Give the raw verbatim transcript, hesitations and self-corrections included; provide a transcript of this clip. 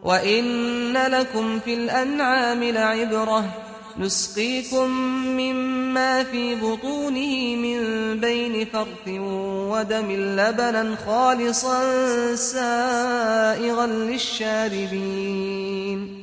وَإِنَّ لَكُمْ فِي الْأَنْعَامِ لَعِبْرَةً نُسْقِيكُم مِّمَّا فِي بُطُونِهِ مِن بَيْنِ فَرْثٍ وَدَمٍ لَّبَنًا خَالِصًا سَائِغًا لِّلشَّارِبِينَ